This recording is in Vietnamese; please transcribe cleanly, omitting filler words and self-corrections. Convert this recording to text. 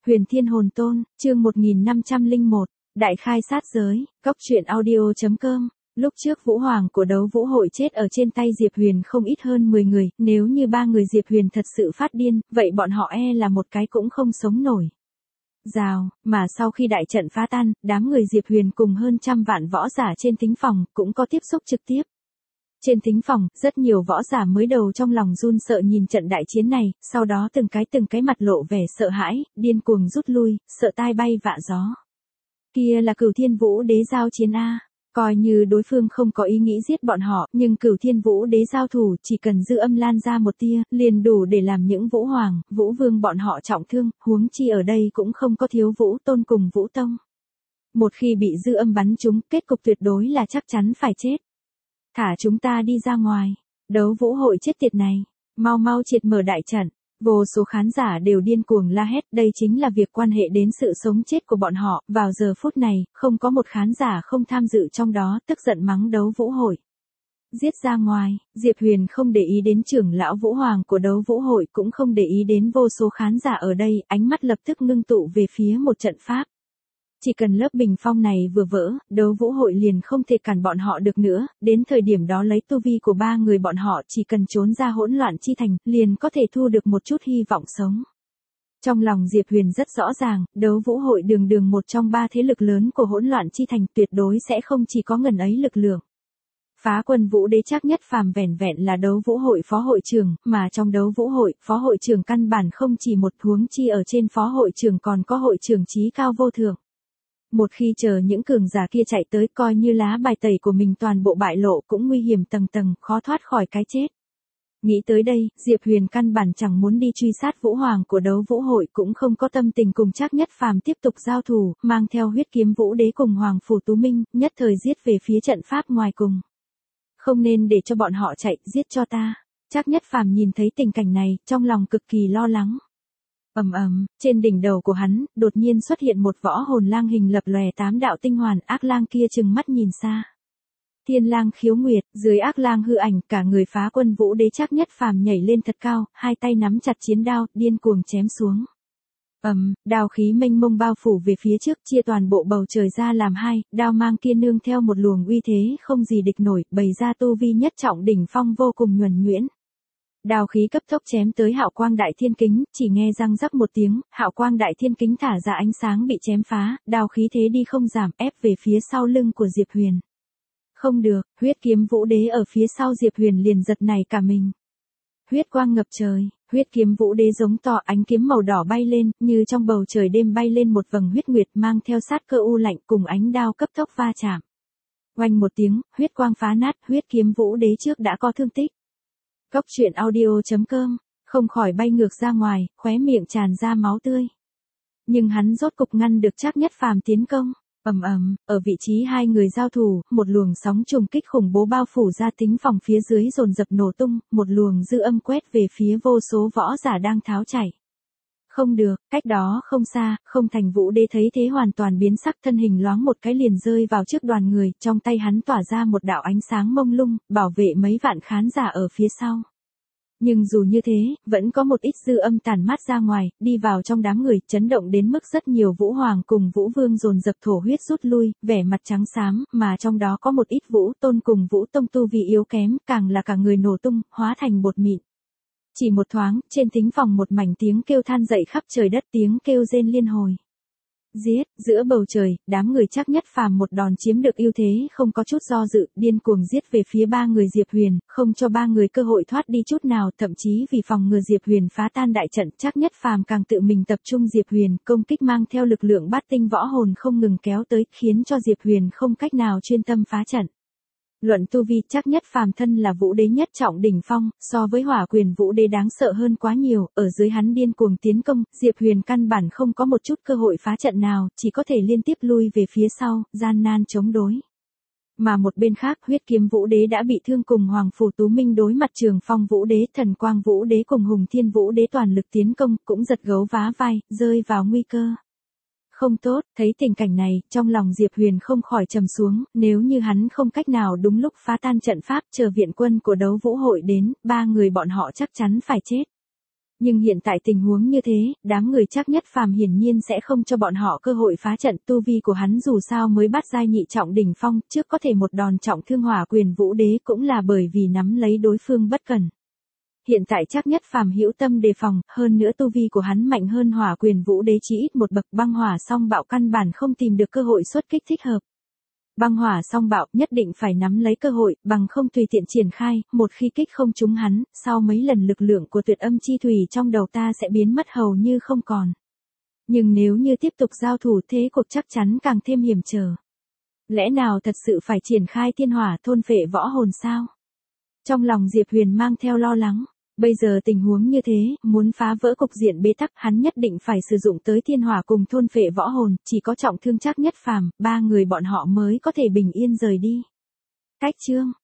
Huyền Thiên Hồn Tôn, chương 1501, Đại khai sát giới, góc truyện audio.com. Lúc trước Vũ Hoàng của đấu vũ hội chết ở trên tay Diệp Huyền không ít hơn 10 người, nếu như 3 người Diệp Huyền thật sự phát điên, vậy bọn họ là một cái cũng không sống nổi. Rào, mà sau khi đại trận phá tan, đám người Diệp Huyền cùng hơn trăm vạn võ giả trên thính phòng cũng có tiếp xúc trực tiếp. Trên thính phòng, rất nhiều võ giả mới đầu trong lòng run sợ nhìn trận đại chiến này, sau đó từng cái mặt lộ vẻ sợ hãi, điên cuồng rút lui, sợ tai bay vạ gió. Kia là Cửu Thiên Vũ Đế giao chiến a. Coi như đối phương không có ý nghĩ giết bọn họ, nhưng Cửu Thiên Vũ Đế giao thủ chỉ cần dư âm lan ra một tia, liền đủ để làm những Vũ Hoàng, Vũ Vương bọn họ trọng thương, huống chi ở đây cũng không có thiếu Vũ Tôn cùng Vũ Tông. Một khi bị dư âm bắn trúng, kết cục tuyệt đối là chắc chắn phải chết. Thả chúng ta đi ra ngoài, đấu vũ hội chết tiệt này, mau triệt mở đại trận. Vô số khán giả đều điên cuồng la hét, đây chính là việc quan hệ đến sự sống chết của bọn họ, vào giờ phút này, không có một khán giả không tham dự trong đó, tức giận mắng đấu vũ hội. Giết ra ngoài, Diệp Huyền không để ý đến trưởng lão Vũ Hoàng của đấu vũ hội, cũng không để ý đến vô số khán giả ở đây, ánh mắt lập tức ngưng tụ về phía một trận pháp. Chỉ cần lớp bình phong này vừa vỡ, đấu vũ hội liền không thể cản bọn họ được nữa, đến thời điểm đó lấy tu vi của 3 người bọn họ chỉ cần trốn ra hỗn loạn chi thành, liền có thể thu được một chút hy vọng sống. Trong lòng Diệp Huyền rất rõ ràng, đấu vũ hội đường một trong 3 thế lực lớn của hỗn loạn chi thành tuyệt đối sẽ không chỉ có ngần ấy lực lượng. Phá quân Vũ Đế Trác Nhất Phàm vẻn vẹn là đấu vũ hội phó hội trưởng, mà trong đấu vũ hội, phó hội trưởng căn bản không chỉ một, huống chi ở trên phó hội trưởng còn có hội trưởng chí cao vô thượng. Một khi chờ những cường giả kia chạy tới, coi như lá bài tẩy của mình toàn bộ bại lộ cũng nguy hiểm tầng tầng, khó thoát khỏi cái chết. Nghĩ tới đây, Diệp Huyền căn bản chẳng muốn đi truy sát Vũ Hoàng của đấu vũ hội, cũng không có tâm tình cùng Trác Nhất Phàm tiếp tục giao thủ, mang theo huyết kiếm Vũ Đế cùng Hoàng Phủ Tú Minh, nhất thời giết về phía trận pháp ngoài cùng. Không nên để cho bọn họ chạy, giết cho ta. Trác Nhất Phàm nhìn thấy tình cảnh này, trong lòng cực kỳ lo lắng. Trên đỉnh đầu của hắn, đột nhiên xuất hiện một võ hồn lang hình lập lòe 8 đạo tinh hoàn, ác lang kia trừng mắt nhìn xa. Thiên lang khiếu nguyệt, dưới ác lang hư ảnh, cả người phá quân Vũ Đế Trác Nhất Phàm nhảy lên thật cao, hai tay nắm chặt chiến đao, điên cuồng chém xuống. Đao khí mênh mông bao phủ về phía trước, chia toàn bộ bầu trời ra làm hai, đao mang kia nương theo một luồng uy thế không gì địch nổi, bày ra tu vi nhất trọng đỉnh phong vô cùng nhuần nhuyễn. Đao khí cấp tốc chém tới Hạo Quang Đại Thiên Kính, chỉ nghe răng rắc một tiếng, Hạo Quang Đại Thiên Kính thả ra ánh sáng bị chém phá, đao khí thế đi không giảm, ép về phía sau lưng của Diệp Huyền. Không được, huyết kiếm Vũ Đế ở phía sau Diệp Huyền liền giật nảy cả mình. Huyết quang ngập trời, huyết kiếm Vũ Đế giống to, ánh kiếm màu đỏ bay lên, như trong bầu trời đêm bay lên một vầng huyết nguyệt, mang theo sát cơ u lạnh cùng ánh đao cấp tốc va chạm. Oanh một tiếng, huyết quang phá nát, huyết kiếm Vũ Đế trước đã có thương tích. Góc truyện audio.com, không khỏi bay ngược ra ngoài, khóe miệng tràn ra máu tươi. Nhưng hắn rốt cục ngăn được Trác Nhất Phàm tiến công. Ở vị trí hai người giao thủ, một luồng sóng trùng kích khủng bố bao phủ ra thính phòng phía dưới dồn dập nổ tung, một luồng dư âm quét về phía vô số võ giả đang tháo chạy. Không được, cách đó không xa, Không Thành Vũ Đế thấy thế hoàn toàn biến sắc, thân hình loáng một cái liền rơi vào trước đoàn người, trong tay hắn tỏa ra một đạo ánh sáng mông lung, bảo vệ mấy vạn khán giả ở phía sau. Nhưng dù như thế, vẫn có một ít dư âm tản mát ra ngoài, đi vào trong đám người, chấn động đến mức rất nhiều Vũ Hoàng cùng Vũ Vương dồn dập thổ huyết rút lui, vẻ mặt trắng xám, mà trong đó có một ít Vũ Tôn cùng Vũ Tông tu vi yếu kém, càng là cả người nổ tung, hóa thành bột mịn. Chỉ một thoáng, trên thính phòng một mảnh tiếng kêu than dậy khắp trời đất, tiếng kêu rên liên hồi. Giết, giữa bầu trời, đám người Trác Nhất Phàm một đòn chiếm được ưu thế, không có chút do dự, điên cuồng giết về phía 3 người Diệp Huyền, không cho 3 người cơ hội thoát đi chút nào, thậm chí vì phòng ngừa Diệp Huyền phá tan đại trận, Trác Nhất Phàm càng tự mình tập trung Diệp Huyền, công kích mang theo lực lượng bát tinh võ hồn không ngừng kéo tới, khiến cho Diệp Huyền không cách nào chuyên tâm phá trận. Luận tu vi, Trác Nhất Phàm thân là Vũ Đế nhất trọng đỉnh phong, so với Hỏa Quyền Vũ Đế đáng sợ hơn quá nhiều, ở dưới hắn điên cuồng tiến công, Diệp Huyền căn bản không có một chút cơ hội phá trận nào, chỉ có thể liên tiếp lui về phía sau, gian nan chống đối. Mà một bên khác, huyết kiếm Vũ Đế đã bị thương cùng Hoàng Phủ Tú Minh đối mặt Trường Phong Vũ Đế, Thần Quang Vũ Đế cùng Hùng Thiên Vũ Đế toàn lực tiến công, cũng giật gấu vá vai, rơi vào nguy cơ. Không tốt, thấy tình cảnh này, trong lòng Diệp Huyền không khỏi trầm xuống, nếu như hắn không cách nào đúng lúc phá tan trận pháp, chờ viện quân của đấu vũ hội đến, 3 người bọn họ chắc chắn phải chết. Nhưng hiện tại tình huống như thế, đám người Trác Nhất Phàm hiển nhiên sẽ không cho bọn họ cơ hội phá trận. Tu vi của hắn dù sao mới bắt giai nhị trọng đỉnh phong, trước có thể một đòn trọng thương Hỏa Quyền Vũ Đế cũng là bởi vì nắm lấy đối phương bất cẩn. Hiện tại Trác Nhất Phàm hữu tâm đề phòng, hơn nữa tu vi của hắn mạnh hơn Hỏa Quyền Vũ Đế chỉ ít một bậc. Băng hỏa song bạo căn bản không tìm được cơ hội xuất kích thích hợp. Băng hỏa song bạo nhất định phải nắm lấy cơ hội, bằng không tùy tiện triển khai, một khi kích không trúng hắn, sau mấy lần lực lượng của tuyệt âm chi thủy trong đầu ta sẽ biến mất hầu như không còn. Nhưng nếu như tiếp tục giao thủ thế cuộc chắc chắn càng thêm hiểm trở. Lẽ nào thật sự phải triển khai thiên hỏa thôn phệ võ hồn sao? Trong lòng Diệp Huyền mang theo lo lắng. Bây giờ tình huống như thế, muốn phá vỡ cục diện bế tắc, hắn nhất định phải sử dụng tới thiên hỏa cùng thôn phệ võ hồn, chỉ có trọng thương Trác Nhất Phàm, ba người bọn họ mới có thể bình yên rời đi. Cách chương